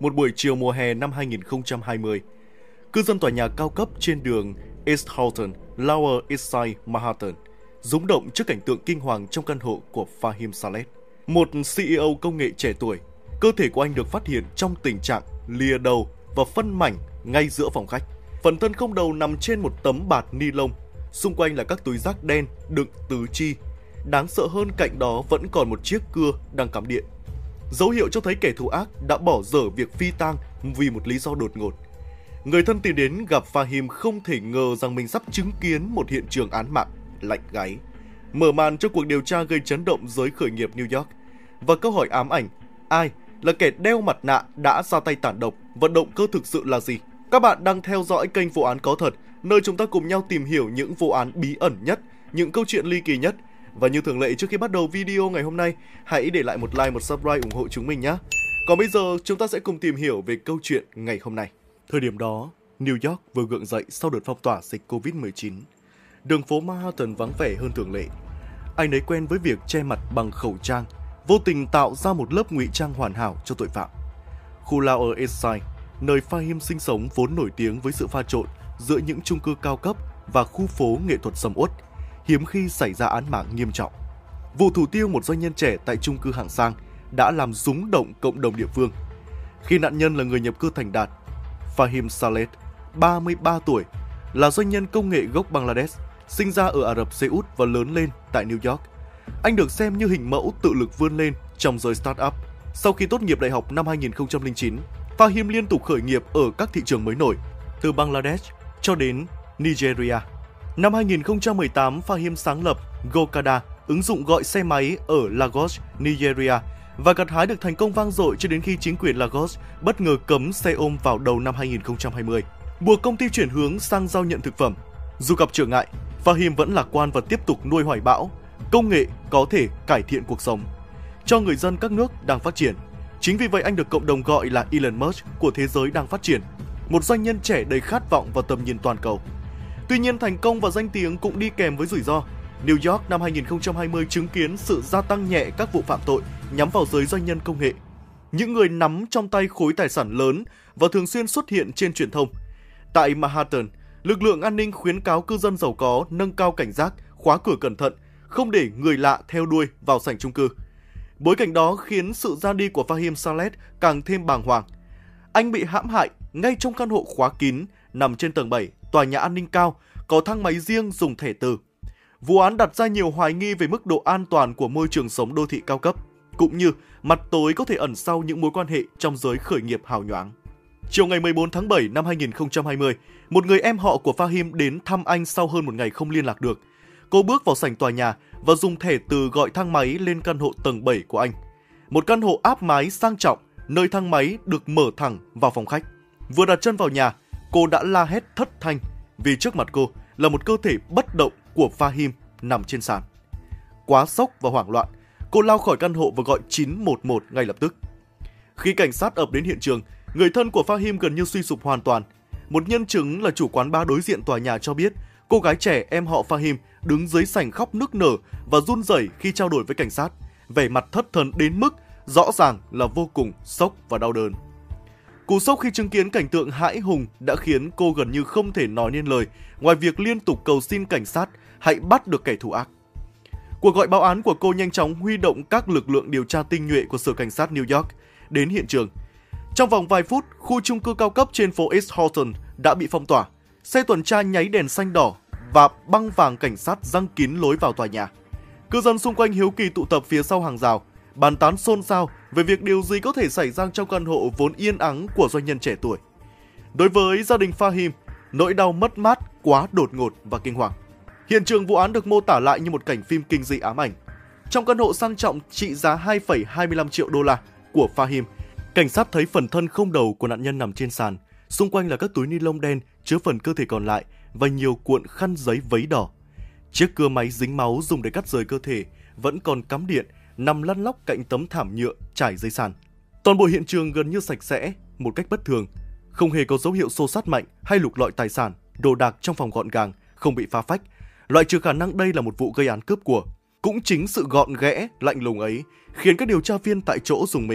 Một buổi chiều mùa hè năm 2020, cư dân tòa nhà cao cấp trên đường East Houghton, Lower East Side, Manhattan rúng động trước cảnh tượng kinh hoàng trong căn hộ của Fahim Saleh, một CEO công nghệ trẻ tuổi. Cơ thể của anh được phát hiện trong tình trạng lìa đầu và phân mảnh ngay giữa phòng khách. Phần thân không đầu nằm trên một tấm bạt ni lông, xung quanh là các túi rác đen đựng tứ chi. Đáng sợ hơn, cạnh đó vẫn còn một chiếc cưa đang cắm điện. Dấu hiệu cho thấy kẻ thù ác đã bỏ dở việc phi tang vì một lý do đột ngột. Người thân tìm đến gặp Fahim không thể ngờ rằng mình sắp chứng kiến một hiện trường án mạng lạnh gáy, mở màn cho cuộc điều tra gây chấn động giới khởi nghiệp New York. Và câu hỏi ám ảnh, ai là kẻ đeo mặt nạ đã ra tay tàn độc và động cơ thực sự là gì? Các bạn đang theo dõi kênh Vụ án có thật, nơi chúng ta cùng nhau tìm hiểu những vụ án bí ẩn nhất, những câu chuyện ly kỳ nhất. Và như thường lệ, trước khi bắt đầu video ngày hôm nay, hãy để lại một like, một subscribe ủng hộ chúng mình nhé. Còn bây giờ, chúng ta sẽ cùng tìm hiểu về câu chuyện ngày hôm nay. Thời điểm đó, New York vừa gượng dậy sau đợt phong tỏa dịch Covid-19. Đường phố Manhattan vắng vẻ hơn thường lệ. Ai nấy quen với việc che mặt bằng khẩu trang, vô tình tạo ra một lớp ngụy trang hoàn hảo cho tội phạm. Khu Lower East Side, nơi Fahim sinh sống, vốn nổi tiếng với sự pha trộn giữa những chung cư cao cấp và khu phố nghệ thuật sầm uất, hiếm khi xảy ra án mạng nghiêm trọng. Vụ thủ tiêu một doanh nhân trẻ tại chung cư hạng sang đã làm rúng động cộng đồng địa phương. Khi nạn nhân là người nhập cư thành đạt, Fahim Saleh, 33 tuổi, là doanh nhân công nghệ gốc Bangladesh, sinh ra ở Ả Rập Xê Út và lớn lên tại New York. Anh được xem như hình mẫu tự lực vươn lên trong giới startup. Sau khi tốt nghiệp đại học năm 2009, Fahim liên tục khởi nghiệp ở các thị trường mới nổi, từ Bangladesh cho đến Nigeria. Năm 2018, Fahim sáng lập Gokada, ứng dụng gọi xe máy ở Lagos, Nigeria, và gặt hái được thành công vang dội cho đến khi chính quyền Lagos bất ngờ cấm xe ôm vào đầu năm 2020, buộc công ty chuyển hướng sang giao nhận thực phẩm. Dù gặp trở ngại, Fahim vẫn lạc quan và tiếp tục nuôi hoài bão công nghệ có thể cải thiện cuộc sống cho người dân các nước đang phát triển. Chính vì vậy anh được cộng đồng gọi là Elon Musk của thế giới đang phát triển, một doanh nhân trẻ đầy khát vọng và tầm nhìn toàn cầu. Tuy nhiên, thành công và danh tiếng cũng đi kèm với rủi ro. New York năm 2020 chứng kiến sự gia tăng nhẹ các vụ phạm tội nhắm vào giới doanh nhân công nghệ, những người nắm trong tay khối tài sản lớn và thường xuyên xuất hiện trên truyền thông. Tại Manhattan, lực lượng an ninh khuyến cáo cư dân giàu có nâng cao cảnh giác, khóa cửa cẩn thận, không để người lạ theo đuôi vào sảnh chung cư. Bối cảnh đó khiến sự ra đi của Fahim Saleh càng thêm bàng hoàng. Anh bị hãm hại ngay trong căn hộ khóa kín nằm trên tầng 7, tòa nhà an ninh cao, có thang máy riêng dùng thẻ từ. Vụ án đặt ra nhiều hoài nghi về mức độ an toàn của môi trường sống đô thị cao cấp, cũng như mặt tối có thể ẩn sau những mối quan hệ trong giới khởi nghiệp hào nhoáng. Chiều ngày 14 tháng 7 năm 2020, một người em họ của Fahim đến thăm anh sau hơn một ngày không liên lạc được. Cô bước vào sảnh tòa nhà và dùng thẻ từ gọi thang máy lên căn hộ tầng 7 của anh. Một căn hộ áp mái sang trọng, nơi thang máy được mở thẳng vào phòng khách. Vừa đặt chân vào nhà, cô đã la hét thất thanh vì trước mặt cô là một cơ thể bất động của Fahim nằm trên sàn. Quá sốc và hoảng loạn, cô lao khỏi căn hộ và gọi 911 ngay lập tức. Khi cảnh sát ập đến hiện trường, người thân của Fahim gần như suy sụp hoàn toàn. Một nhân chứng là chủ quán bar đối diện tòa nhà cho biết, cô gái trẻ em họ Fahim đứng dưới sảnh khóc nức nở và run rẩy khi trao đổi với cảnh sát, vẻ mặt thất thần đến mức rõ ràng là vô cùng sốc và đau đớn. Cú sốc khi chứng kiến cảnh tượng hãi hùng đã khiến cô gần như không thể nói nên lời, ngoài việc liên tục cầu xin cảnh sát hãy bắt được kẻ thù ác. Cuộc gọi báo án của cô nhanh chóng huy động các lực lượng điều tra tinh nhuệ của sở cảnh sát New York đến hiện trường. Trong vòng vài phút, khu chung cư cao cấp trên phố East Houghton đã bị phong tỏa. Xe tuần tra nháy đèn xanh đỏ và băng vàng cảnh sát giăng kín lối vào tòa nhà. Cư dân xung quanh hiếu kỳ tụ tập phía sau hàng rào, bàn tán xôn xao về việc điều gì có thể xảy ra trong căn hộ vốn yên ắng của doanh nhân trẻ tuổi. Đối với gia đình Fahim, nỗi đau mất mát quá đột ngột và kinh hoàng. Hiện trường vụ án được mô tả lại như một cảnh phim kinh dị ám ảnh. Trong căn hộ sang trọng trị giá 2,25 triệu đô la của Fahim, cảnh sát thấy phần thân không đầu của nạn nhân nằm trên sàn. Xung quanh là các túi ni lông đen chứa phần cơ thể còn lại và nhiều cuộn khăn giấy vấy đỏ. Chiếc cưa máy dính máu dùng để cắt rời cơ thể vẫn còn cắm điện, nằm lăn lóc cạnh tấm thảm nhựa trải dưới sàn. Toàn bộ hiện trường gần như sạch sẽ một cách bất thường, không hề có dấu hiệu xô xát mạnh hay lục lọi tài sản, đồ đạc trong phòng gọn gàng, không bị phá phách, loại trừ khả năng đây là một vụ gây án cướp của. Cũng chính sự gọn ghẽ, lạnh lùng ấy khiến các điều tra viên tại chỗ rùng mình.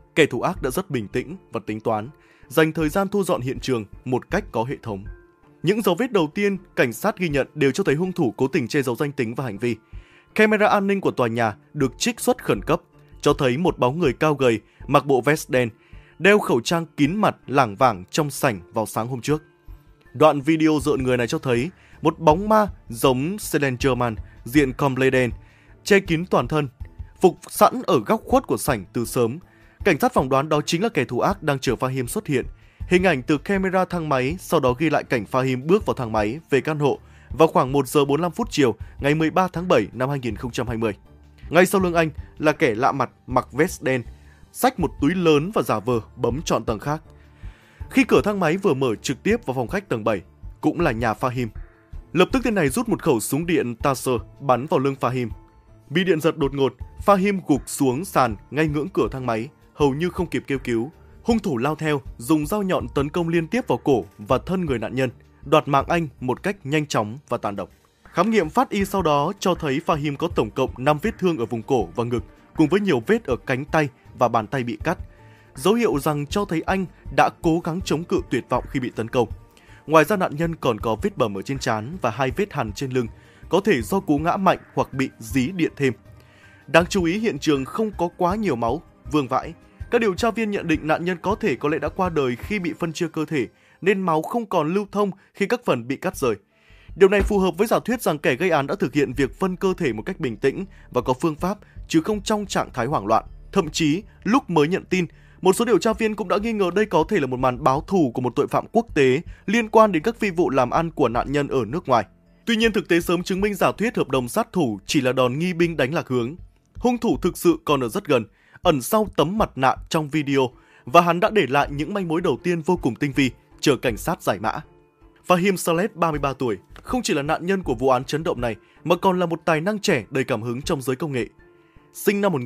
Kẻ thù ác đã rất bình tĩnh và tính toán, dành thời gian thu dọn hiện trường một cách có hệ thống. Những dấu vết đầu tiên cảnh sát ghi nhận đều cho thấy hung thủ cố tình che giấu danh tính và hành vi. Camera an ninh của tòa nhà được trích xuất khẩn cấp, cho thấy một bóng người cao gầy, mặc bộ vest đen, đeo khẩu trang kín mặt lảng vảng trong sảnh vào sáng hôm trước. Đoạn video rợn người này cho thấy một bóng ma giống Slenderman, diện comble đen, che kín toàn thân, phục sẵn ở góc khuất của sảnh từ sớm. Cảnh sát phỏng đoán đó chính là kẻ thù ác đang chờ Fahim xuất hiện. Hình ảnh từ camera thang máy sau đó ghi lại cảnh Fahim bước vào thang máy về căn hộ vào khoảng 1 giờ 45 phút chiều ngày 13 tháng 7 năm 2020. Ngay sau lưng anh là kẻ lạ mặt mặc vest đen, xách một túi lớn và giả vờ bấm chọn tầng khác. Khi cửa thang máy vừa mở trực tiếp vào phòng khách tầng 7, cũng là nhà Fahim. Lập tức tên này rút một khẩu súng điện Taser bắn vào lưng Fahim. Bị điện giật đột ngột, Fahim gục xuống sàn ngay ngưỡng cửa thang máy, hầu như không kịp kêu cứu. Hung thủ lao theo, dùng dao nhọn tấn công liên tiếp vào cổ và thân người nạn nhân, đoạt mạng anh một cách nhanh chóng và tàn độc. Khám nghiệm pháp y sau đó cho thấy Fahim có tổng cộng 5 vết thương ở vùng cổ và ngực, cùng với nhiều vết ở cánh tay và bàn tay bị cắt. Dấu hiệu rằng cho thấy anh đã cố gắng chống cự tuyệt vọng khi bị tấn công. Ngoài ra nạn nhân còn có vết bầm ở trên trán và 2 vết hằn trên lưng, có thể do cú ngã mạnh hoặc bị dí điện thêm. Đáng chú ý hiện trường không có quá nhiều máu vương vãi. Các điều tra viên nhận định nạn nhân có lẽ đã qua đời khi bị phân chia cơ thể, nên máu không còn lưu thông khi các phần bị cắt rời. Điều này phù hợp với giả thuyết rằng kẻ gây án đã thực hiện việc phân cơ thể một cách bình tĩnh và có phương pháp, chứ không trong trạng thái hoảng loạn. Thậm chí, lúc mới nhận tin, một số điều tra viên cũng đã nghi ngờ đây có thể là một màn báo thù của một tội phạm quốc tế liên quan đến các phi vụ làm ăn của nạn nhân ở nước ngoài. Tuy nhiên, thực tế sớm chứng minh giả thuyết hợp đồng sát thủ chỉ là đòn nghi binh đánh lạc hướng. Hung thủ thực sự còn ở rất gần, ẩn sau tấm mặt nạ trong video, và hắn đã để lại những manh mối đầu tiên vô cùng tinh vi, chờ cảnh sát giải mã. Fahim Saleh, 33 tuổi, không chỉ là nạn nhân của vụ án chấn động này, mà còn là một tài năng trẻ đầy cảm hứng trong giới công nghệ. Sinh năm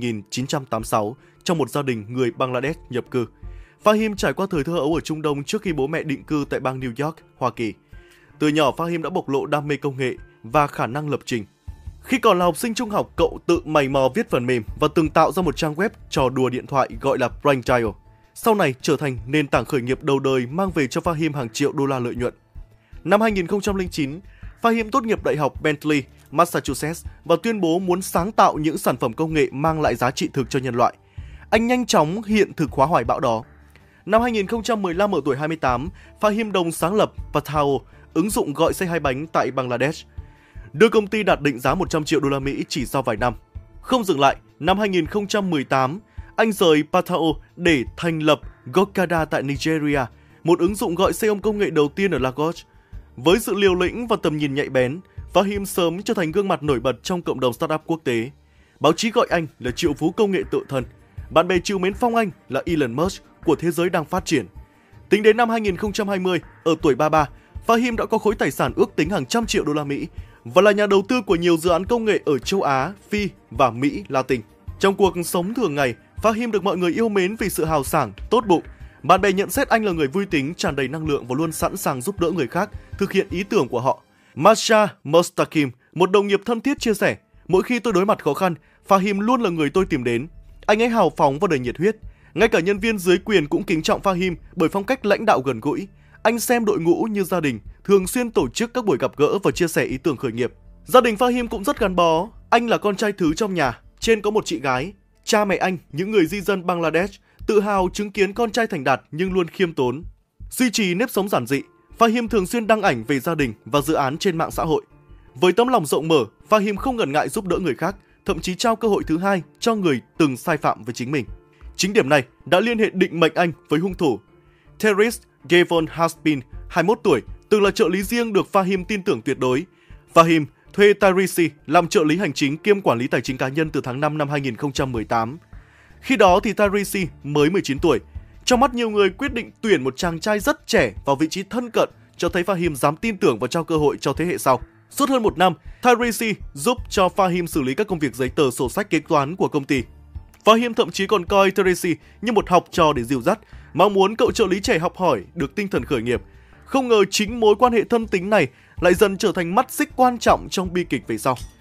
1986 trong một gia đình người Bangladesh nhập cư, Fahim trải qua thời thơ ấu ở Trung Đông trước khi bố mẹ định cư tại bang New York, Hoa Kỳ. Từ nhỏ, Fahim đã bộc lộ đam mê công nghệ và khả năng lập trình. Khi còn là học sinh trung học, cậu tự mày mò viết phần mềm và từng tạo ra một trang web trò đùa điện thoại gọi là Prank Dial. Sau này trở thành nền tảng khởi nghiệp đầu đời mang về cho Fahim hàng triệu đô la lợi nhuận. Năm 2009, Fahim tốt nghiệp Đại học Bentley, Massachusetts và tuyên bố muốn sáng tạo những sản phẩm công nghệ mang lại giá trị thực cho nhân loại. Anh nhanh chóng hiện thực hóa hoài bão đó. Năm 2015 ở tuổi 28, Fahim đồng sáng lập Pathao, ứng dụng gọi xe hai bánh tại Bangladesh, đưa công ty đạt định giá 100 triệu đô la Mỹ chỉ sau vài năm. Không dừng lại, năm 2018, anh rời Pathao để thành lập Gokada tại Nigeria, một ứng dụng gọi xe ôm công nghệ đầu tiên ở Lagos. Với sự liều lĩnh và tầm nhìn nhạy bén, Fahim sớm trở thành gương mặt nổi bật trong cộng đồng startup quốc tế. Báo chí gọi anh là triệu phú công nghệ tự thân. Bạn bè trìu mến phong anh là Elon Musk của thế giới đang phát triển. Tính đến năm 2020, ở tuổi 33, Fahim đã có khối tài sản ước tính hàng trăm triệu đô la Mỹ và là nhà đầu tư của nhiều dự án công nghệ ở châu Á, Phi và Mỹ Latin. Trong cuộc sống thường ngày, Fahim được mọi người yêu mến vì sự hào sảng, tốt bụng. Bạn bè nhận xét anh là người vui tính, tràn đầy năng lượng và luôn sẵn sàng giúp đỡ người khác thực hiện ý tưởng của họ. Masha Mostaqim, một đồng nghiệp thân thiết chia sẻ, mỗi khi tôi đối mặt khó khăn, Fahim luôn là người tôi tìm đến. Anh ấy hào phóng và đầy nhiệt huyết. Ngay cả nhân viên dưới quyền cũng kính trọng Fahim bởi phong cách lãnh đạo gần gũi. Anh xem đội ngũ như gia đình, thường xuyên tổ chức các buổi gặp gỡ và chia sẻ ý tưởng khởi nghiệp. Gia đình Fahim cũng rất gắn bó. Anh là con trai thứ trong nhà, trên có một chị gái. Cha mẹ anh, những người di dân Bangladesh, tự hào chứng kiến con trai thành đạt nhưng luôn khiêm tốn. Duy trì nếp sống giản dị, Fahim thường xuyên đăng ảnh về gia đình và dự án trên mạng xã hội. Với tấm lòng rộng mở, Fahim không ngần ngại giúp đỡ người khác, thậm chí trao cơ hội thứ hai cho người từng sai phạm với chính mình. Chính điểm này đã liên hệ định mệnh anh với hung thủ. Terrence Gavon Haspin, 21 tuổi, từng là trợ lý riêng được Fahim tin tưởng tuyệt đối. Fahim thuê Tyrese làm trợ lý hành chính kiêm quản lý tài chính cá nhân từ tháng 5 năm 2018. Khi đó thì Tyrese mới 19 tuổi. Trong mắt nhiều người, quyết định tuyển một chàng trai rất trẻ vào vị trí thân cận cho thấy Fahim dám tin tưởng và trao cơ hội cho thế hệ sau. Suốt hơn một năm, Tyrese giúp cho Fahim xử lý các công việc giấy tờ sổ sách kế toán của công ty. Fahim thậm chí còn coi Tyrese như một học trò để dìu dắt, mong muốn cậu trợ lý trẻ học hỏi được tinh thần khởi nghiệp. Không ngờ chính mối quan hệ thân tín này lại dần trở thành mắt xích quan trọng trong bi kịch về sau.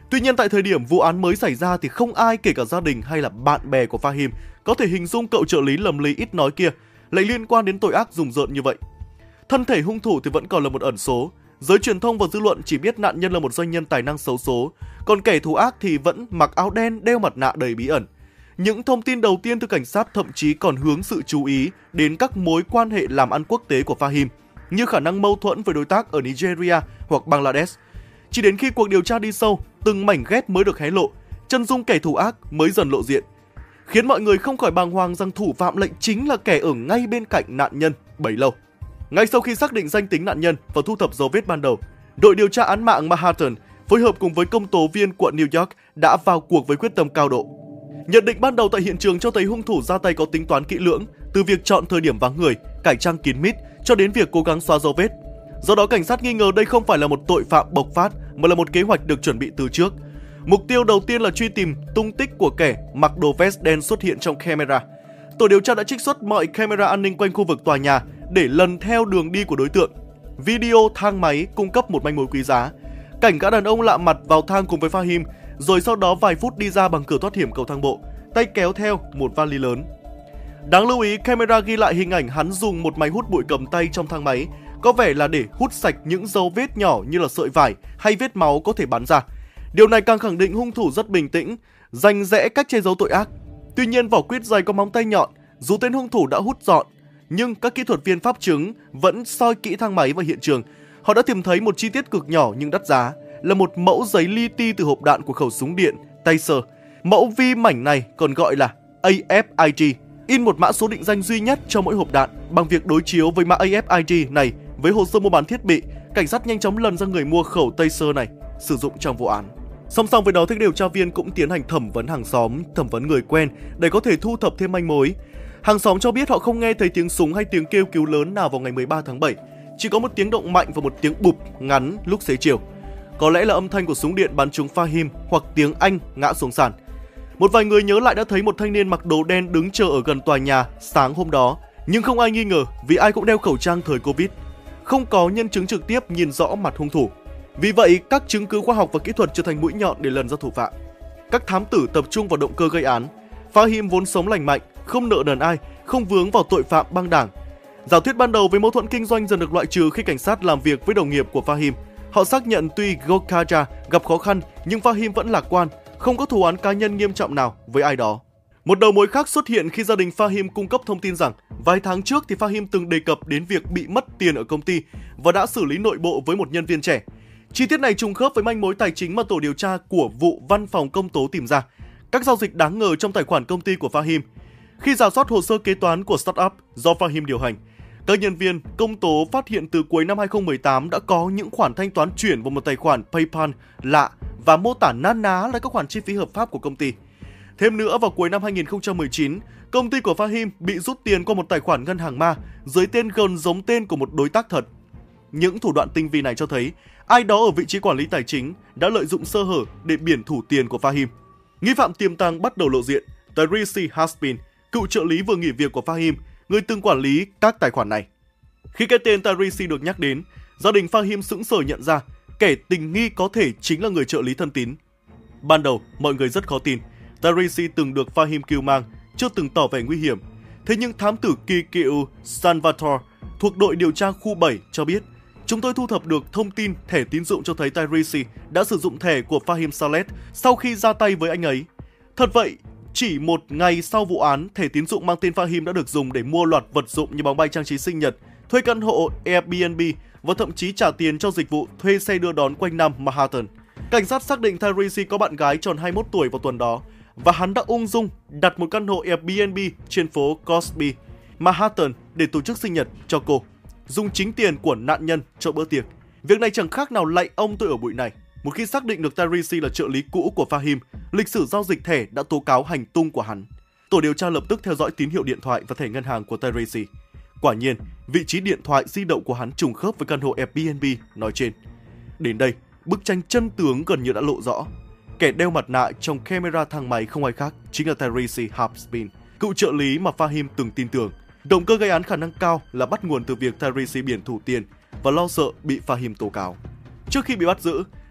Tuy nhiên tại thời điểm vụ án mới xảy ra thì không ai, kể cả gia đình hay là bạn bè của Fahim, có thể hình dung cậu trợ lý lầm lì ít nói kia lại liên quan đến tội ác rùng rợn như vậy. Thân thể hung thủ thì vẫn còn là một ẩn số. Giới truyền thông và dư luận chỉ biết nạn nhân là một doanh nhân tài năng xấu số, còn kẻ thù ác thì vẫn mặc áo đen, đeo mặt nạ đầy bí ẩn. Những thông tin đầu tiên từ cảnh sát thậm chí còn hướng sự chú ý đến các mối quan hệ làm ăn quốc tế của Fahim, như khả năng mâu thuẫn với đối tác ở Nigeria hoặc Bangladesh. Chỉ đến khi cuộc điều tra đi sâu, từng mảnh ghép mới được hé lộ, chân dung kẻ thù ác mới dần lộ diện, khiến mọi người không khỏi bàng hoàng rằng thủ phạm lại chính là kẻ ở ngay bên cạnh nạn nhân bấy lâu. Ngay sau khi xác định danh tính nạn nhân và thu thập dấu vết ban đầu, đội điều tra án mạng Manhattan phối hợp cùng với công tố viên quận New York đã vào cuộc với quyết tâm cao độ. Nhận định ban đầu tại hiện trường cho thấy hung thủ ra tay có tính toán kỹ lưỡng, từ việc chọn thời điểm vắng người, cải trang kín mít cho đến việc cố gắng xóa dấu vết. Do đó cảnh sát nghi ngờ đây không phải là một tội phạm bộc phát mà là một kế hoạch được chuẩn bị từ trước. Mục tiêu đầu tiên là truy tìm tung tích của kẻ mặc đồ vest đen xuất hiện trong camera. Tổ điều tra đã trích xuất mọi camera an ninh quanh khu vực tòa nhà để lần theo đường đi của đối tượng. Video thang máy cung cấp một manh mối quý giá. Cảnh gã đàn ông lạ mặt vào thang cùng với Fahim, rồi sau đó vài phút đi ra bằng cửa thoát hiểm cầu thang bộ, tay kéo theo một vali lớn. Đáng lưu ý, camera ghi lại hình ảnh hắn dùng một máy hút bụi cầm tay trong thang máy, có vẻ là để hút sạch những dấu vết nhỏ như là sợi vải hay vết máu có thể bắn ra. Điều này càng khẳng định hung thủ rất bình tĩnh, rành rẽ cách che giấu tội ác. Tuy nhiên vỏ quýt dày có móng tay nhọn, dù tên hung thủ đã hút dọn, nhưng các kỹ thuật viên pháp chứng vẫn soi kỹ thang máy và hiện trường. Họ đã tìm thấy một chi tiết cực nhỏ nhưng đắt giá, là một mẫu giấy li ti từ hộp đạn của khẩu súng điện Taser. Mẫu vi mảnh này còn gọi là AFIG, in một mã số định danh duy nhất cho mỗi hộp đạn. Bằng việc đối chiếu với mã AFIG này với hồ sơ mua bán thiết bị, cảnh sát nhanh chóng lần ra người mua khẩu Taser này sử dụng trong vụ án. Song song với đó thì điều tra viên cũng tiến hành thẩm vấn hàng xóm, thẩm vấn người quen để có thể thu thập thêm manh mối. Hàng xóm cho biết họ không nghe thấy tiếng súng hay tiếng kêu cứu lớn nào vào ngày 13 tháng 7, chỉ có một tiếng động mạnh và một tiếng bụp ngắn lúc xế chiều. Có lẽ là âm thanh của súng điện bắn trúng Fahim hoặc tiếng Anh ngã xuống sàn. Một vài người nhớ lại đã thấy một thanh niên mặc đồ đen đứng chờ ở gần tòa nhà sáng hôm đó, nhưng không ai nghi ngờ vì ai cũng đeo khẩu trang thời Covid. Không có nhân chứng trực tiếp nhìn rõ mặt hung thủ. Vì vậy, các chứng cứ khoa học và kỹ thuật trở thành mũi nhọn để lần ra thủ phạm. Các thám tử tập trung vào động cơ gây án. Fahim vốn sống lành mạnh, không nợ nần ai, không vướng vào tội phạm băng đảng. Giả thuyết ban đầu với mâu thuẫn kinh doanh dần được loại trừ khi cảnh sát làm việc với đồng nghiệp của Fahim. Họ xác nhận tuy Gokaja gặp khó khăn nhưng Fahim vẫn lạc quan, không có thù oán cá nhân nghiêm trọng nào với ai đó. Một đầu mối khác xuất hiện khi gia đình Fahim cung cấp thông tin rằng vài tháng trước thì Fahim từng đề cập đến việc bị mất tiền ở công ty và đã xử lý nội bộ với một nhân viên trẻ. Chi tiết này trùng khớp với manh mối tài chính mà tổ điều tra của vụ văn phòng công tố tìm ra, các giao dịch đáng ngờ trong tài khoản công ty của Fahim. Khi rà soát hồ sơ kế toán của startup do Fahim điều hành, các nhân viên công tố phát hiện từ cuối năm 2018 đã có những khoản thanh toán chuyển vào một tài khoản PayPal lạ và mô tả na ná là các khoản chi phí hợp pháp của công ty. Thêm nữa, vào cuối năm 2019, công ty của Fahim bị rút tiền qua một tài khoản ngân hàng ma dưới tên gần giống tên của một đối tác thật. Những thủ đoạn tinh vi này cho thấy ai đó ở vị trí quản lý tài chính đã lợi dụng sơ hở để biển thủ tiền của Fahim. Nghi phạm tiềm tàng bắt đầu lộ diện, Tyrese Haspin, cựu trợ lý vừa nghỉ việc của Fahim, người từng quản lý các tài khoản này. Khi cái tên Tyrese được nhắc đến, gia đình Fahim sững sờ nhận ra kẻ tình nghi có thể chính là người trợ lý thân tín. Ban đầu, mọi người rất khó tin. Tyrese từng được Fahim cưu mang, chưa từng tỏ vẻ nguy hiểm. Thế nhưng thám tử kỳ cựu Salvatore thuộc đội điều tra khu 7 cho biết, chúng tôi thu thập được thông tin thẻ tín dụng cho thấy Tyrese đã sử dụng thẻ của Fahim Saleh sau khi ra tay với anh ấy. Thật vậy, chỉ một ngày sau vụ án, thẻ tín dụng mang tên Fahim đã được dùng để mua loạt vật dụng như bóng bay trang trí sinh nhật, thuê căn hộ Airbnb và thậm chí trả tiền cho dịch vụ thuê xe đưa đón quanh năm Manhattan. Cảnh sát xác định Tyrese có bạn gái tròn 21 tuổi vào tuần đó và hắn đã ung dung đặt một căn hộ Airbnb trên phố Cosby, Manhattan để tổ chức sinh nhật cho cô, dùng chính tiền của nạn nhân cho bữa tiệc. Việc này chẳng khác nào lạy ông tôi ở bụi này. Một khi xác định được Tyrese là trợ lý cũ của Fahim, lịch sử giao dịch thẻ đã tố cáo hành tung của hắn. Tổ điều tra lập tức theo dõi tín hiệu điện thoại và thẻ ngân hàng của Tyrese. Quả nhiên, vị trí điện thoại di động của hắn trùng khớp với căn hộ Airbnb nói trên. Đến đây, bức tranh chân tướng gần như đã lộ rõ. Kẻ đeo mặt nạ trong camera thang máy không ai khác chính là Tyrese Haspin, cựu trợ lý mà Fahim từng tin tưởng. Động cơ gây án khả năng cao là bắt nguồn từ việc Tyrese biển thủ tiền và lo sợ bị Fahim tố cáo. Trước khi bị bắt giữ,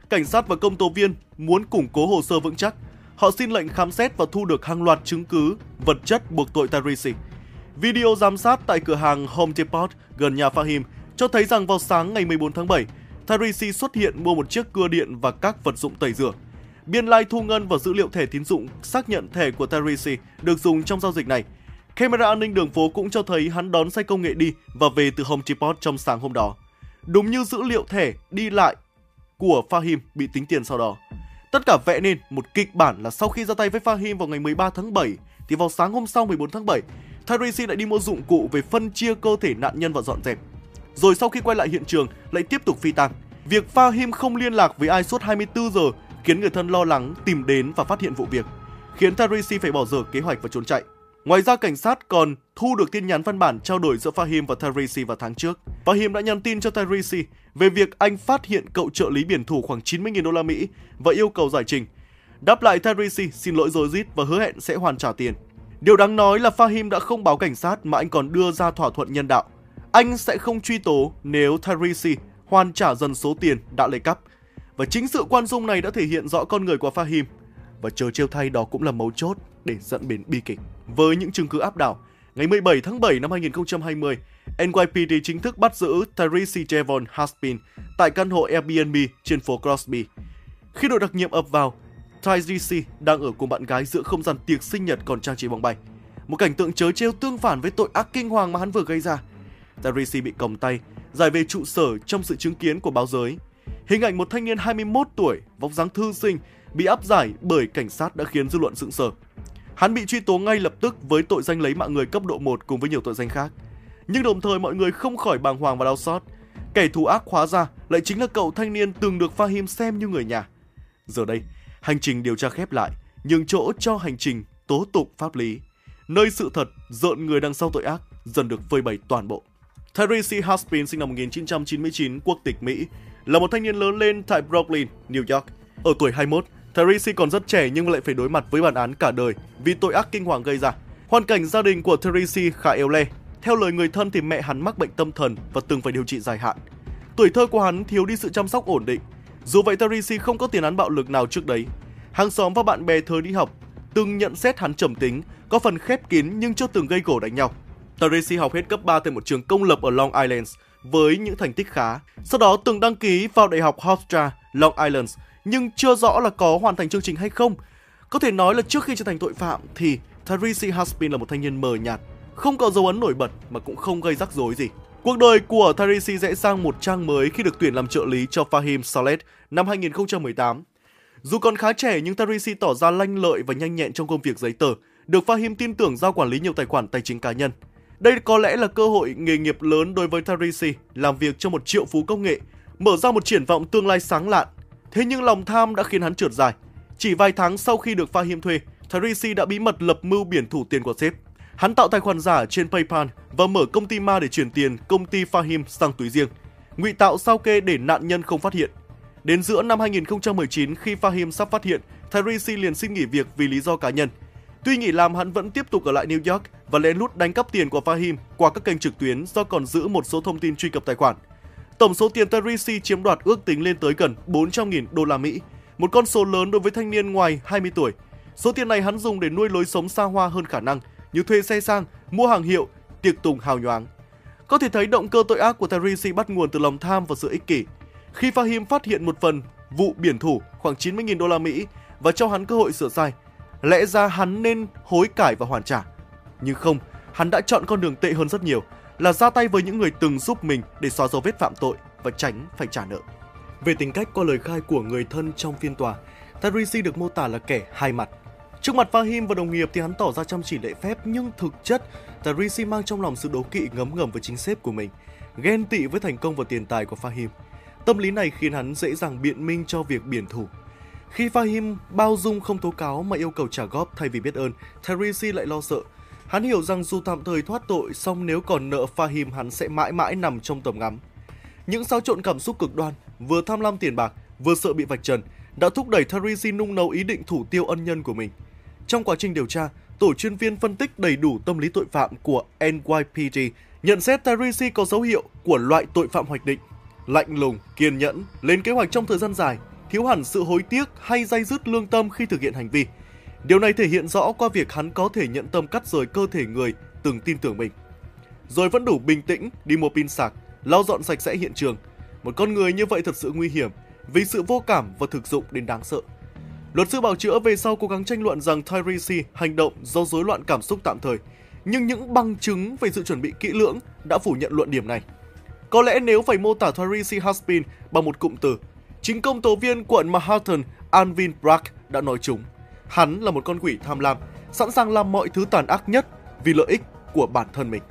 cảnh sát và công tố viên muốn củng cố hồ sơ vững chắc. Họ xin lệnh khám xét và thu được hàng loạt chứng cứ, vật chất buộc tội Tariqi. Video giám sát tại cửa hàng Home Depot gần nhà Fahim cho thấy rằng vào sáng ngày 14 tháng 7, Tariqi xuất hiện mua một chiếc cưa điện và các vật dụng tẩy rửa. Biên lai thu ngân và dữ liệu thẻ tín dụng xác nhận thẻ của Tariqi được dùng trong giao dịch này. Camera an ninh đường phố cũng cho thấy hắn đón xe công nghệ đi và về từ Home Depot trong sáng hôm đó. Đúng như dữ liệu thẻ đi lại của Fahim bị tính tiền sau đó. Tất cả vẽ nên một kịch bản là sau khi ra tay với Fahim vào ngày 13 tháng 7, thì vào sáng hôm sau 14 tháng 7, Tariqi lại đi mua dụng cụ về phân chia cơ thể nạn nhân và dọn dẹp. Rồi sau khi quay lại hiện trường lại tiếp tục phi tang. Việc Fahim không liên lạc với ai suốt 24 giờ khiến người thân lo lắng tìm đến và phát hiện vụ việc, khiến Tariqi phải bỏ dở kế hoạch và trốn chạy. Ngoài ra, cảnh sát còn thu được tin nhắn văn bản trao đổi giữa Fahim và Tariqi vào tháng trước. Fahim đã nhắn tin cho Tariqi về việc anh phát hiện cậu trợ lý biển thủ khoảng 90.000 đô la Mỹ và yêu cầu giải trình. Đáp lại, Tariqi xin lỗi rối rít và hứa hẹn sẽ hoàn trả tiền. Điều đáng nói là Fahim đã không báo cảnh sát mà anh còn đưa ra thỏa thuận nhân đạo. Anh sẽ không truy tố nếu Tariqi hoàn trả dần số tiền đã lấy cắp. Và chính sự khoan dung này đã thể hiện rõ con người của Fahim. Và trớ trêu thay, đó cũng là mấu chốt để dẫn đến bi kịch. Với những chứng cứ áp đảo, ngày 17 tháng 7 năm 2020, NYPD chính thức bắt giữ Tariqi Javon Haspin tại căn hộ Airbnb trên phố Crosby. Khi đội đặc nhiệm ập vào, Tariqi đang ở cùng bạn gái giữa không gian tiệc sinh nhật còn trang trí bóng bay. Một cảnh tượng trớ trêu tương phản với tội ác kinh hoàng mà hắn vừa gây ra. Tariqi bị còng tay, giải về trụ sở trong sự chứng kiến của báo giới. Hình ảnh một thanh niên 21 tuổi, vóc dáng thư sinh, bị áp giải bởi cảnh sát đã khiến dư luận sững sờ. Hắn bị truy tố ngay lập tức với tội danh lấy mạng người cấp độ 1 cùng với nhiều tội danh khác. Nhưng đồng thời mọi người không khỏi bàng hoàng và đau xót. Kẻ thù ác hóa ra lại chính là cậu thanh niên từng được Fahim xem như người nhà. Giờ đây, hành trình điều tra khép lại, nhường chỗ cho hành trình tố tụng pháp lý, nơi sự thật rợn người đằng sau tội ác dần được phơi bày toàn bộ. Tariqi Haspin sinh năm 1999, quốc tịch Mỹ, là một thanh niên lớn lên tại Brooklyn, New York. Ở tuổi 21, Tariqi còn rất trẻ nhưng lại phải đối mặt với bản án cả đời vì tội ác kinh hoàng gây ra. Hoàn cảnh gia đình của Tariqi khá éo le. Theo lời người thân thì mẹ hắn mắc bệnh tâm thần và từng phải điều trị dài hạn. Tuổi thơ của hắn thiếu đi sự chăm sóc ổn định. Dù vậy, Tariqi không có tiền án bạo lực nào trước đấy. Hàng xóm và bạn bè thời đi học từng nhận xét hắn trầm tính, có phần khép kín nhưng chưa từng gây gổ đánh nhau. Tariqi học hết cấp 3 tại một trường công lập ở Long Island với những thành tích khá. Sau đó từng đăng ký vào Đại học Hofstra, Long Island, nhưng chưa rõ là có hoàn thành chương trình hay không. Có thể nói là trước khi trở thành tội phạm thì Tariqi Haspin là một thanh niên mờ nhạt, không có dấu ấn nổi bật mà cũng không gây rắc rối gì. Cuộc đời của Tariqi rẽ sang một trang mới khi được tuyển làm trợ lý cho Fahim Saleh năm 2018. Dù còn khá trẻ nhưng Tariqi tỏ ra lanh lợi và nhanh nhẹn trong công việc giấy tờ, được Fahim tin tưởng giao quản lý nhiều tài khoản tài chính cá nhân. Đây có lẽ là cơ hội nghề nghiệp lớn đối với Tariqi, làm việc cho một triệu phú công nghệ, mở ra một triển vọng tương lai sáng lạn. Thế nhưng lòng tham đã khiến hắn trượt dài. Chỉ vài tháng sau khi được Fahim thuê, Tariqi đã bí mật lập mưu biển thủ tiền của sếp. Hắn tạo tài khoản giả trên PayPal và mở công ty ma để chuyển tiền công ty Fahim sang túi riêng, ngụy tạo sao kê để nạn nhân không phát hiện. Đến giữa năm 2019, khi Fahim sắp phát hiện, Tariqi liền xin nghỉ việc vì lý do cá nhân. Tuy nghỉ làm, hắn vẫn tiếp tục ở lại New York và lén lút đánh cắp tiền của Fahim qua các kênh trực tuyến do còn giữ một số thông tin truy cập tài khoản. Tổng số tiền Tariqi chiếm đoạt ước tính lên tới gần 400.000 đô la Mỹ, một con số lớn đối với thanh niên ngoài 20 tuổi. Số tiền này hắn dùng để nuôi lối sống xa hoa hơn khả năng, như thuê xe sang, mua hàng hiệu, tiệc tùng hào nhoáng. Có thể thấy động cơ tội ác của Tariqi bắt nguồn từ lòng tham và sự ích kỷ. Khi Fahim phát hiện một phần vụ biển thủ khoảng 90.000 đô la Mỹ và cho hắn cơ hội sửa sai, lẽ ra hắn nên hối cải và hoàn trả. Nhưng không, hắn đã chọn con đường tệ hơn rất nhiều, là ra tay với những người từng giúp mình để xóa dấu vết phạm tội và tránh phải trả nợ. Về tính cách, qua lời khai của người thân trong phiên tòa, Tariqi được mô tả là kẻ hai mặt. Trước mặt Fahim và đồng nghiệp thì hắn tỏ ra chăm chỉ lễ phép, nhưng thực chất Tariqi mang trong lòng sự đố kỵ ngấm ngầm với chính sếp của mình, ghen tị với thành công và tiền tài của Fahim. Tâm lý này khiến hắn dễ dàng biện minh cho việc biển thủ. Khi Fahim bao dung không tố cáo mà yêu cầu trả góp thay vì biết ơn, Tariqi lại lo sợ. Hắn hiểu rằng dù tạm thời thoát tội, song nếu còn nợ Fahim, hắn sẽ mãi mãi nằm trong tầm ngắm. Những xáo trộn cảm xúc cực đoan, vừa tham lam tiền bạc, vừa sợ bị vạch trần, đã thúc đẩy Tariqi nung nấu ý định thủ tiêu ân nhân của mình. Trong quá trình điều tra, tổ chuyên viên phân tích đầy đủ tâm lý tội phạm của NYPD nhận xét Tariqi có dấu hiệu của loại tội phạm hoạch định, lạnh lùng, kiên nhẫn, lên kế hoạch trong thời gian dài, thiếu hẳn sự hối tiếc hay day dứt lương tâm khi thực hiện hành vi. Điều này thể hiện rõ qua việc hắn có thể nhận tâm cắt rời cơ thể người từng tin tưởng mình. Rồi vẫn đủ bình tĩnh đi mua pin sạc, lau dọn sạch sẽ hiện trường. Một con người như vậy thật sự nguy hiểm vì sự vô cảm và thực dụng đến đáng sợ. Luật sư bào chữa về sau cố gắng tranh luận rằng Tyrese hành động do rối loạn cảm xúc tạm thời, nhưng những bằng chứng về sự chuẩn bị kỹ lưỡng đã phủ nhận luận điểm này. Có lẽ nếu phải mô tả Tyrese Haspin bằng một cụm từ, chính công tố viên quận Manhattan Alvin Bragg đã nói chúng. Hắn là một con quỷ tham lam, sẵn sàng làm mọi thứ tàn ác nhất vì lợi ích của bản thân mình.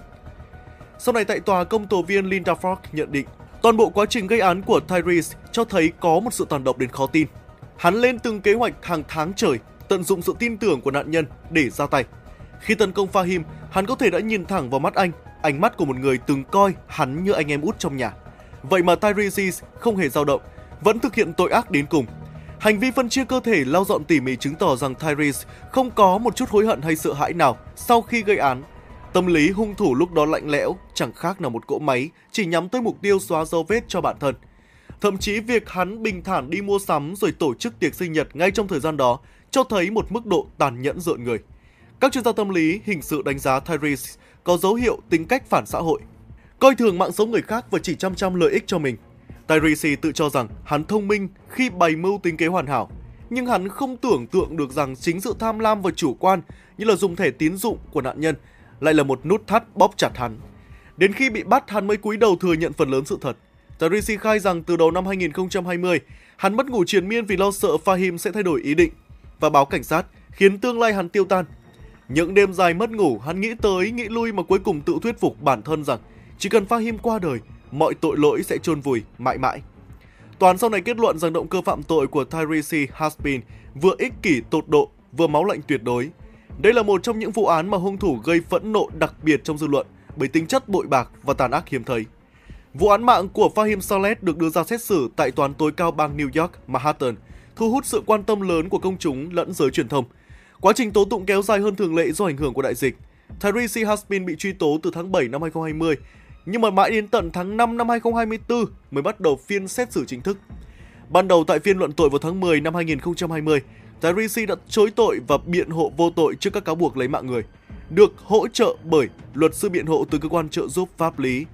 Sau này tại tòa, công tố viên Linda Falk nhận định toàn bộ quá trình gây án của Tyrese cho thấy có một sự tàn độc đến khó tin. Hắn lên từng kế hoạch hàng tháng trời, tận dụng sự tin tưởng của nạn nhân để ra tay. Khi tấn công Fahim, hắn có thể đã nhìn thẳng vào mắt anh, ánh mắt của một người từng coi hắn như anh em út trong nhà. Vậy mà Tyrese không hề dao động, vẫn thực hiện tội ác đến cùng. Hành vi phân chia cơ thể lau dọn tỉ mỉ chứng tỏ rằng Tyrese không có một chút hối hận hay sợ hãi nào sau khi gây án. Tâm lý hung thủ lúc đó lạnh lẽo, chẳng khác nào một cỗ máy chỉ nhắm tới mục tiêu xóa dấu vết cho bản thân. Thậm chí việc hắn bình thản đi mua sắm rồi tổ chức tiệc sinh nhật ngay trong thời gian đó cho thấy một mức độ tàn nhẫn rợn người. Các chuyên gia tâm lý hình sự đánh giá Tyrese có dấu hiệu tính cách phản xã hội, coi thường mạng sống người khác và chỉ chăm chăm lợi ích cho mình. Tyrese tự cho rằng hắn thông minh khi bày mưu tính kế hoàn hảo, nhưng hắn không tưởng tượng được rằng chính sự tham lam và chủ quan như là dùng thẻ tín dụng của nạn nhân lại là một nút thắt bóp chặt hắn. Đến khi bị bắt, hắn mới cúi đầu thừa nhận phần lớn sự thật. Tyrese khai rằng từ đầu năm 2020, hắn mất ngủ triền miên vì lo sợ Fahim sẽ thay đổi ý định và báo cảnh sát, khiến tương lai hắn tiêu tan. Những đêm dài mất ngủ, hắn nghĩ tới nghĩ lui mà cuối cùng tự thuyết phục bản thân rằng chỉ cần Fahim qua đời, mọi tội lỗi sẽ chôn vùi mãi mãi. Tòa án sau này kết luận rằng động cơ phạm tội của Tyrese Haspin vừa ích kỷ tột độ, vừa máu lạnh tuyệt đối. Đây là một trong những vụ án mà hung thủ gây phẫn nộ đặc biệt trong dư luận bởi tính chất bội bạc và tàn ác hiếm thấy. Vụ án mạng của Fahim Saleh được đưa ra xét xử tại tòa án tối cao bang New York, Manhattan, thu hút sự quan tâm lớn của công chúng lẫn giới truyền thông. Quá trình tố tụng kéo dài hơn thường lệ do ảnh hưởng của đại dịch. Tyrese Haspin bị truy tố từ tháng 7 năm 2020, nhưng mà mãi đến tận tháng 5 năm 2024 mới bắt đầu phiên xét xử chính thức. Ban đầu tại phiên luận tội vào tháng 10 năm 2020, Tyrese đã chối tội và biện hộ vô tội trước các cáo buộc lấy mạng người, được hỗ trợ bởi luật sư biện hộ từ cơ quan trợ giúp pháp lý.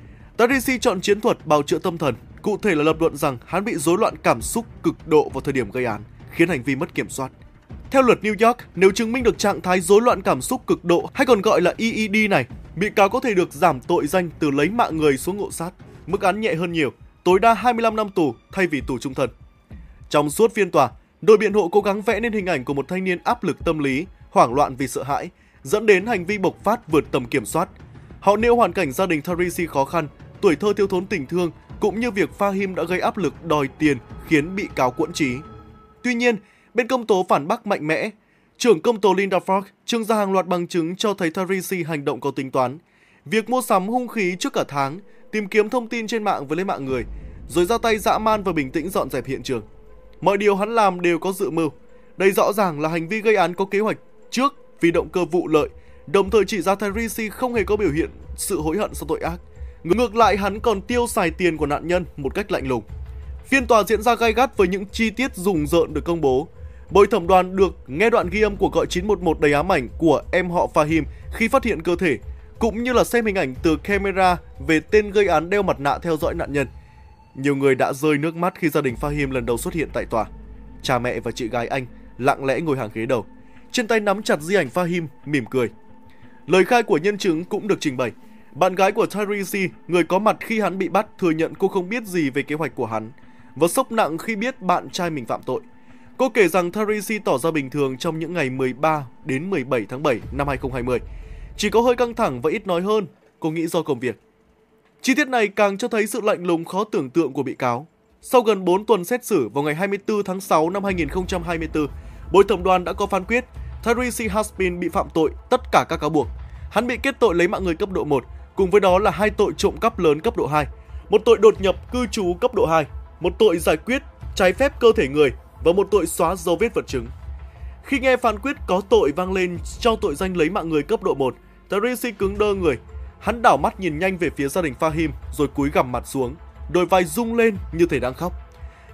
Tyrese chọn chiến thuật bào chữa tâm thần, cụ thể là lập luận rằng hắn bị rối loạn cảm xúc cực độ vào thời điểm gây án, khiến hành vi mất kiểm soát. Theo luật New York, nếu chứng minh được trạng thái rối loạn cảm xúc cực độ hay còn gọi là EED này, bị cáo có thể được giảm tội danh từ lấy mạng người xuống ngộ sát, mức án nhẹ hơn nhiều, tối đa 25 năm tù thay vì tù chung thân. Trong suốt phiên tòa, đội biện hộ cố gắng vẽ nên hình ảnh của một thanh niên áp lực tâm lý, hoảng loạn vì sợ hãi, dẫn đến hành vi bộc phát vượt tầm kiểm soát. Họ nêu hoàn cảnh gia đình Tyrese khó khăn, tuổi thơ thiếu thốn tình thương, cũng như việc Fahim đã gây áp lực đòi tiền khiến bị cáo quẫn trí. Tuy nhiên, bên công tố phản bác mạnh mẽ. Trưởng công tố Linda Falk trưng ra hàng loạt bằng chứng cho thấy Tyrese hành động có tính toán. Việc mua sắm hung khí trước cả tháng, tìm kiếm thông tin trên mạng với lấy mạng người, rồi ra tay dã man và bình tĩnh dọn dẹp hiện trường. Mọi điều hắn làm đều có dự mưu. Đây rõ ràng là hành vi gây án có kế hoạch trước vì động cơ vụ lợi, đồng thời chỉ ra Tyrese không hề có biểu hiện sự hối hận sau tội ác. Ngược lại, hắn còn tiêu xài tiền của nạn nhân một cách lạnh lùng. Phiên tòa diễn ra gay gắt với những chi tiết rùng rợn được công bố. Bồi thẩm đoàn được nghe đoạn ghi âm cuộc gọi 911 đầy ám ảnh của em họ Fahim khi phát hiện cơ thể, cũng như là xem hình ảnh từ camera về tên gây án đeo mặt nạ theo dõi nạn nhân. Nhiều người đã rơi nước mắt khi gia đình Fahim lần đầu xuất hiện tại tòa. Cha mẹ và chị gái anh lặng lẽ ngồi hàng ghế đầu, trên tay nắm chặt di ảnh Fahim, mỉm cười. Lời khai của nhân chứng cũng được trình bày. Bạn gái của Tyrese, người có mặt khi hắn bị bắt, thừa nhận cô không biết gì về kế hoạch của hắn và sốc nặng khi biết bạn trai mình phạm tội. Cô kể rằng Tyrese tỏ ra bình thường trong những ngày 13 đến 17 tháng 7 năm 2020. Chỉ có hơi căng thẳng và ít nói hơn, cô nghĩ do công việc. Chi tiết này càng cho thấy sự lạnh lùng khó tưởng tượng của bị cáo. Sau gần 4 tuần xét xử, vào ngày 24 tháng 6 năm 2024, bồi thẩm đoàn đã có phán quyết Tyrese Haspin bị phạm tội tất cả các cáo buộc. Hắn bị kết tội lấy mạng người cấp độ 1, cùng với đó là 2 tội trộm cắp lớn cấp độ 2, một tội đột nhập cư trú cấp độ 2, một tội giải quyết trái phép cơ thể người và một tội xóa dấu vết vật chứng. Khi nghe phán quyết có tội vang lên cho tội danh lấy mạng người cấp độ 1, Tyrese cứng đơ người. Hắn đảo mắt nhìn nhanh về phía gia đình Fahim rồi cúi gằm mặt xuống, đôi vai rung lên như thể đang khóc.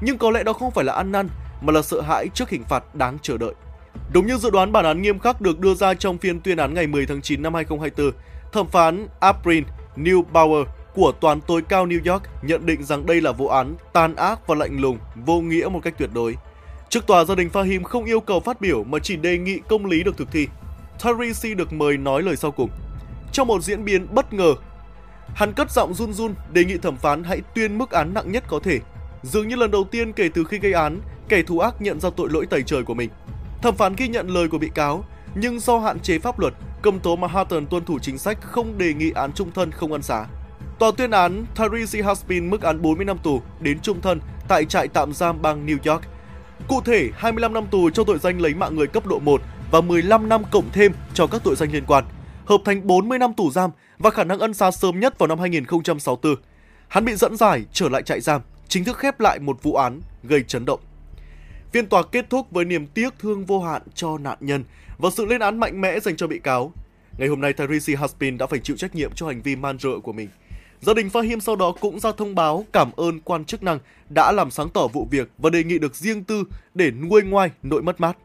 Nhưng có lẽ đó không phải là ăn năn, mà là sợ hãi trước hình phạt đáng chờ đợi. Đúng như dự đoán, bản án nghiêm khắc được đưa ra trong phiên tuyên án ngày 10 tháng 9 năm 2024, thẩm phán April Neubauer của Tòa án tối cao New York nhận định rằng đây là vụ án tàn ác và lạnh lùng, vô nghĩa một cách tuyệt đối. Trước tòa, gia đình Fahim không yêu cầu phát biểu mà chỉ đề nghị công lý được thực thi. Tariqi được mời nói lời sau cùng. Trong một diễn biến bất ngờ, hắn cất giọng run run đề nghị thẩm phán hãy tuyên mức án nặng nhất có thể. Dường như lần đầu tiên kể từ khi gây án, kẻ thù ác nhận ra tội lỗi tày trời của mình. Thẩm phán ghi nhận lời của bị cáo, nhưng do hạn chế pháp luật, công tố Manhattan tuân thủ chính sách không đề nghị án chung thân không ân xá. Tòa tuyên án Tariqi Haspin mức án 40 năm tù đến chung thân tại trại tạm giam bang New York. Cụ thể, 25 năm tù cho tội danh lấy mạng người cấp độ 1 và 15 năm cộng thêm cho các tội danh liên quan, hợp thành 40 năm tù giam và khả năng ân xá sớm nhất vào năm 2064. Hắn bị dẫn giải trở lại trại giam, chính thức khép lại một vụ án gây chấn động. Phiên tòa kết thúc với niềm tiếc thương vô hạn cho nạn nhân và sự lên án mạnh mẽ dành cho bị cáo. Ngày hôm nay, Tariqi Haspin đã phải chịu trách nhiệm cho hành vi man rợ của mình. Gia đình Fahim sau đó cũng ra thông báo cảm ơn quan chức năng đã làm sáng tỏ vụ việc và đề nghị được riêng tư để nguôi ngoai nỗi mất mát.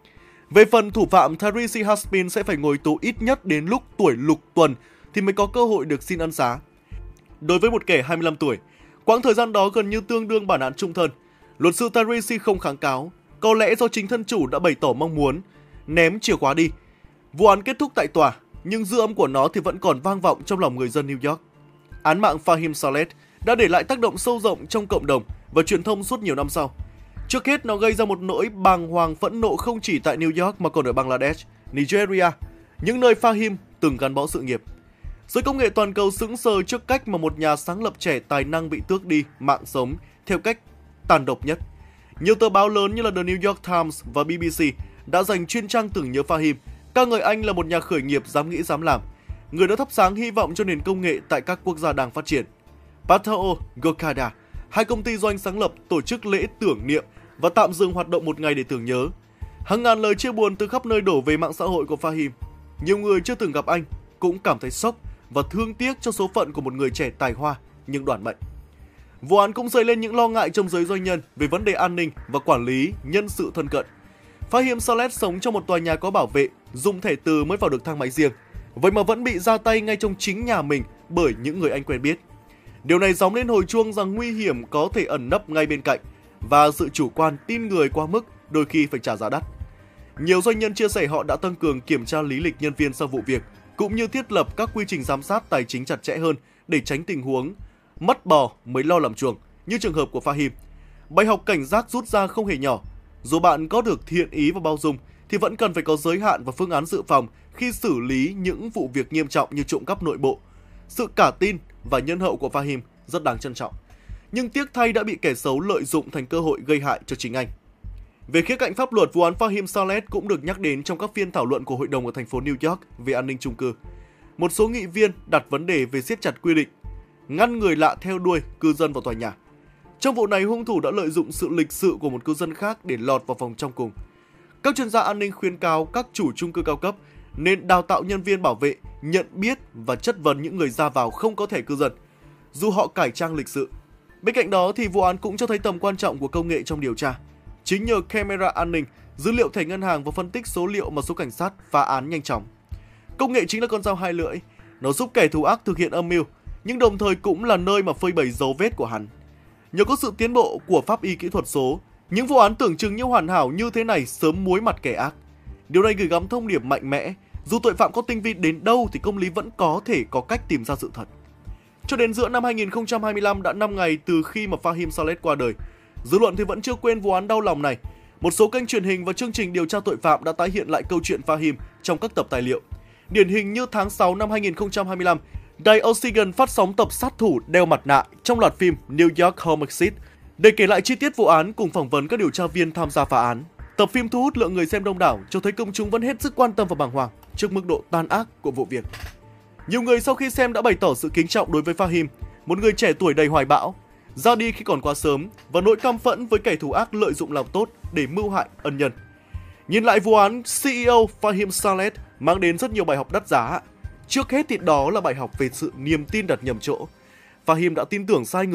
Về phần thủ phạm, Tariqi Haspin sẽ phải ngồi tù ít nhất đến lúc tuổi lục tuần thì mới có cơ hội được xin ân xá. Đối với một kẻ 25 tuổi, quãng thời gian đó gần như tương đương bản án chung thân. Luật sư Tariqi không kháng cáo, có lẽ do chính thân chủ đã bày tỏ mong muốn ném chìa khóa đi. Vụ án kết thúc tại tòa, nhưng dư âm của nó thì vẫn còn vang vọng trong lòng người dân New York. Án mạng Fahim Saleh đã để lại tác động sâu rộng trong cộng đồng và truyền thông suốt nhiều năm sau. Trước hết, nó gây ra một nỗi bàng hoàng phẫn nộ không chỉ tại New York mà còn ở Bangladesh, Nigeria, những nơi Fahim từng gắn bó sự nghiệp. Giới công nghệ toàn cầu sững sờ trước cách mà một nhà sáng lập trẻ tài năng bị tước đi mạng sống theo cách tàn độc nhất. Nhiều tờ báo lớn như là The New York Times và BBC đã dành chuyên trang tưởng nhớ Fahim, ca ngợi anh là một nhà khởi nghiệp dám nghĩ dám làm, người đã thắp sáng hy vọng cho nền công nghệ tại các quốc gia đang phát triển. Patao Gokada, hai công ty do anh sáng lập, tổ chức lễ tưởng niệm và tạm dừng hoạt động một ngày để tưởng nhớ. Hàng ngàn lời chia buồn từ khắp nơi đổ về mạng xã hội của Fahim. Nhiều người chưa từng gặp anh cũng cảm thấy sốc và thương tiếc cho số phận của một người trẻ tài hoa nhưng đoản mệnh. Vụ án cũng dấy lên những lo ngại trong giới doanh nhân về vấn đề an ninh và quản lý nhân sự thân cận. Fahim Saleh sống trong một tòa nhà có bảo vệ, dùng thẻ từ mới vào được thang máy riêng. Vậy mà vẫn bị ra tay ngay trong chính nhà mình bởi những người anh quen biết. Điều này gióng lên hồi chuông rằng nguy hiểm có thể ẩn nấp ngay bên cạnh và sự chủ quan tin người quá mức đôi khi phải trả giá đắt. Nhiều doanh nhân chia sẻ họ đã tăng cường kiểm tra lý lịch nhân viên sau vụ việc, cũng như thiết lập các quy trình giám sát tài chính chặt chẽ hơn để tránh tình huống mất bò mới lo làm chuồng như trường hợp của Fahim. Bài học cảnh giác rút ra không hề nhỏ. Dù bạn có được thiện ý và bao dung thì vẫn cần phải có giới hạn và phương án dự phòng khi xử lý những vụ việc nghiêm trọng như trộm cắp nội bộ. Sự cả tin và nhân hậu của Fahim rất đáng trân trọng, nhưng tiếc thay đã bị kẻ xấu lợi dụng thành cơ hội gây hại cho chính anh. Về khía cạnh pháp luật, vụ án Fahim Saleh cũng được nhắc đến trong các phiên thảo luận của Hội đồng ở thành phố New York về an ninh chung cư. Một số nghị viên đặt vấn đề về siết chặt quy định, ngăn người lạ theo đuôi cư dân vào tòa nhà. Trong vụ này, hung thủ đã lợi dụng sự lịch sự của một cư dân khác để lọt vào phòng trong cùng. Các chuyên gia an ninh khuyến cáo các chủ chung cư cao cấp nên đào tạo nhân viên bảo vệ, nhận biết và chất vấn những người ra vào không có thẻ cư dân, dù họ cải trang lịch sự. Bên cạnh đó thì vụ án cũng cho thấy tầm quan trọng của công nghệ trong điều tra. Chính nhờ camera an ninh, dữ liệu thẻ ngân hàng và phân tích số liệu mà số cảnh sát phá án nhanh chóng. Công nghệ chính là con dao hai lưỡi, nó giúp kẻ thù ác thực hiện âm mưu, nhưng đồng thời cũng là nơi mà phơi bày dấu vết của hắn. Nhờ có sự tiến bộ của pháp y kỹ thuật số, những vụ án tưởng chừng như hoàn hảo như thế này sớm muối mặt kẻ ác. Điều này gửi gắm thông điệp mạnh mẽ, dù tội phạm có tinh vi đến đâu thì công lý vẫn có thể có cách tìm ra sự thật. Cho đến giữa năm 2025, đã 5 ngày từ khi mà Fahim Saleh qua đời, dư luận thì vẫn chưa quên vụ án đau lòng này. Một số kênh truyền hình và chương trình điều tra tội phạm đã tái hiện lại câu chuyện Fahim trong các tập tài liệu. Điển hình như tháng 6 năm 2025, đài Oregon phát sóng tập sát thủ đeo mặt nạ trong loạt phim New York Homicide để kể lại chi tiết vụ án cùng phỏng vấn các điều tra viên tham gia phá án. Tập phim thu hút lượng người xem đông đảo, cho thấy công chúng vẫn hết sức quan tâm và bàng hoàng trước mức độ tàn ác của vụ việc. Nhiều người sau khi xem đã bày tỏ sự kính trọng đối với Fahim, một người trẻ tuổi đầy hoài bão, ra đi khi còn quá sớm, và nỗi căm phẫn với kẻ thù ác lợi dụng lòng tốt để mưu hại ân nhân. Nhìn lại vụ án CEO Fahim Saleh mang đến rất nhiều bài học đắt giá. Trước hết thì đó là bài học về sự niềm tin đặt nhầm chỗ. Fahim đã tin tưởng sai người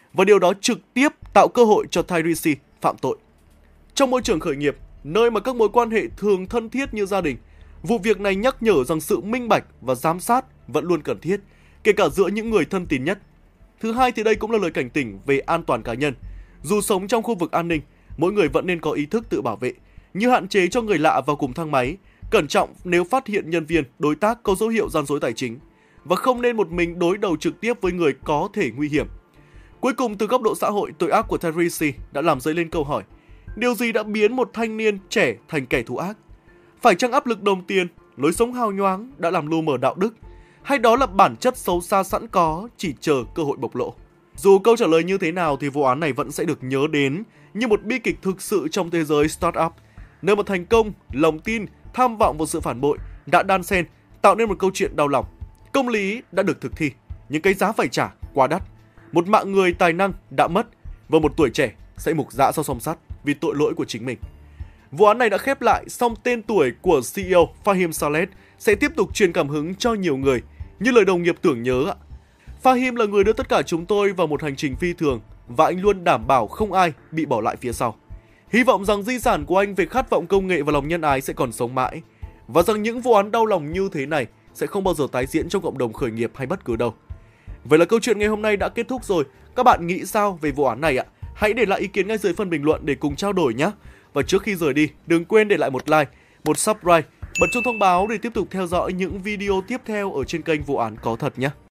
và điều đó trực tiếp tạo cơ hội cho Tyrese phạm tội. Trong môi trường khởi nghiệp, nơi mà các mối quan hệ thường thân thiết như gia đình, vụ việc này nhắc nhở rằng sự minh bạch và giám sát vẫn luôn cần thiết, kể cả giữa những người thân tín nhất. Thứ hai thì đây cũng là lời cảnh tỉnh về an toàn cá nhân. Dù sống trong khu vực an ninh, mỗi người vẫn nên có ý thức tự bảo vệ, như hạn chế cho người lạ vào cùng thang máy, cẩn trọng nếu phát hiện nhân viên, đối tác có dấu hiệu gian dối tài chính, và không nên một mình đối đầu trực tiếp với người có thể nguy hiểm. Cuối cùng, từ góc độ xã hội, tội ác của Tyrese đã làm dấy lên câu hỏi: điều gì đã biến một thanh niên trẻ thành kẻ thù ác? Phải chăng áp lực đồng tiền, lối sống hào nhoáng đã làm lu mờ đạo đức? Hay đó là bản chất xấu xa sẵn có, chỉ chờ cơ hội bộc lộ? Dù câu trả lời như thế nào thì vụ án này vẫn sẽ được nhớ đến như một bi kịch thực sự trong thế giới startup, nơi mà thành công, lòng tin, tham vọng và sự phản bội đã đan xen tạo nên một câu chuyện đau lòng. Công lý đã được thực thi, nhưng cái giá phải trả quá đắt. Một mạng người tài năng đã mất và một tuổi trẻ sẽ mục rã sau song sắt vì tội lỗi của chính mình. Vụ án này đã khép lại, song tên tuổi của CEO Fahim Saleh sẽ tiếp tục truyền cảm hứng cho nhiều người, như lời đồng nghiệp tưởng nhớ ạ. Fahim là người đưa tất cả chúng tôi vào một hành trình phi thường và anh luôn đảm bảo không ai bị bỏ lại phía sau. Hy vọng rằng di sản của anh về khát vọng công nghệ và lòng nhân ái sẽ còn sống mãi, và rằng những vụ án đau lòng như thế này sẽ không bao giờ tái diễn trong cộng đồng khởi nghiệp hay bất cứ đâu. Vậy là câu chuyện ngày hôm nay đã kết thúc rồi. Các bạn nghĩ sao về vụ án này ạ? Hãy để lại ý kiến ngay dưới phần bình luận để cùng trao đổi nhé. Và trước khi rời đi, đừng quên để lại một like, một subscribe, bật chuông thông báo để tiếp tục theo dõi những video tiếp theo ở trên kênh Vụ án có thật nhé.